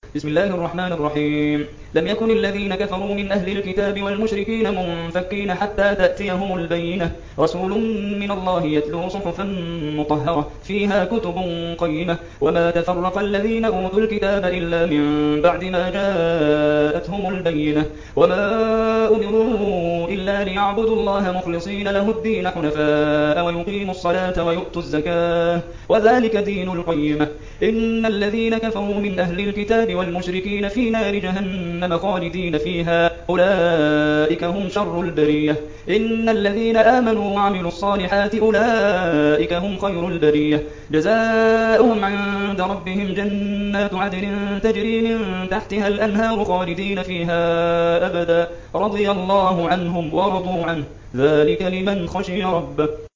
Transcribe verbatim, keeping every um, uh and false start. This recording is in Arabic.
بسم الله الرحمن الرحيم. لم يكن الذين كفروا من أهل الكتاب والمشركين منفكين حتى تأتيهم البينة، رسول من الله يتلو صحفا مطهرة فيها كتب قيمة. وما تفرق الذين أوتوا الكتاب إلا من بعد ما جاءتهم البينة، وما أمروا إلا ليعبدوا الله مخلصين له الدين حنفاء ويقيموا الصلاة ويؤتوا الزكاة، وذلك دين القيمة. إن الذين كفروا من أهل الكتاب والمشركين في نار جهنم خالدين فيها، أولئك هم شر البرية. إن الذين آمنوا وعملوا الصالحات أولئك هم خير البرية، جزاؤهم عند ربهم جنات عدن تجري من تحتها الأنهار خالدين فيها أبدا، رضي الله عنهم ورضوا عنه، ذلك لمن خشي ربه.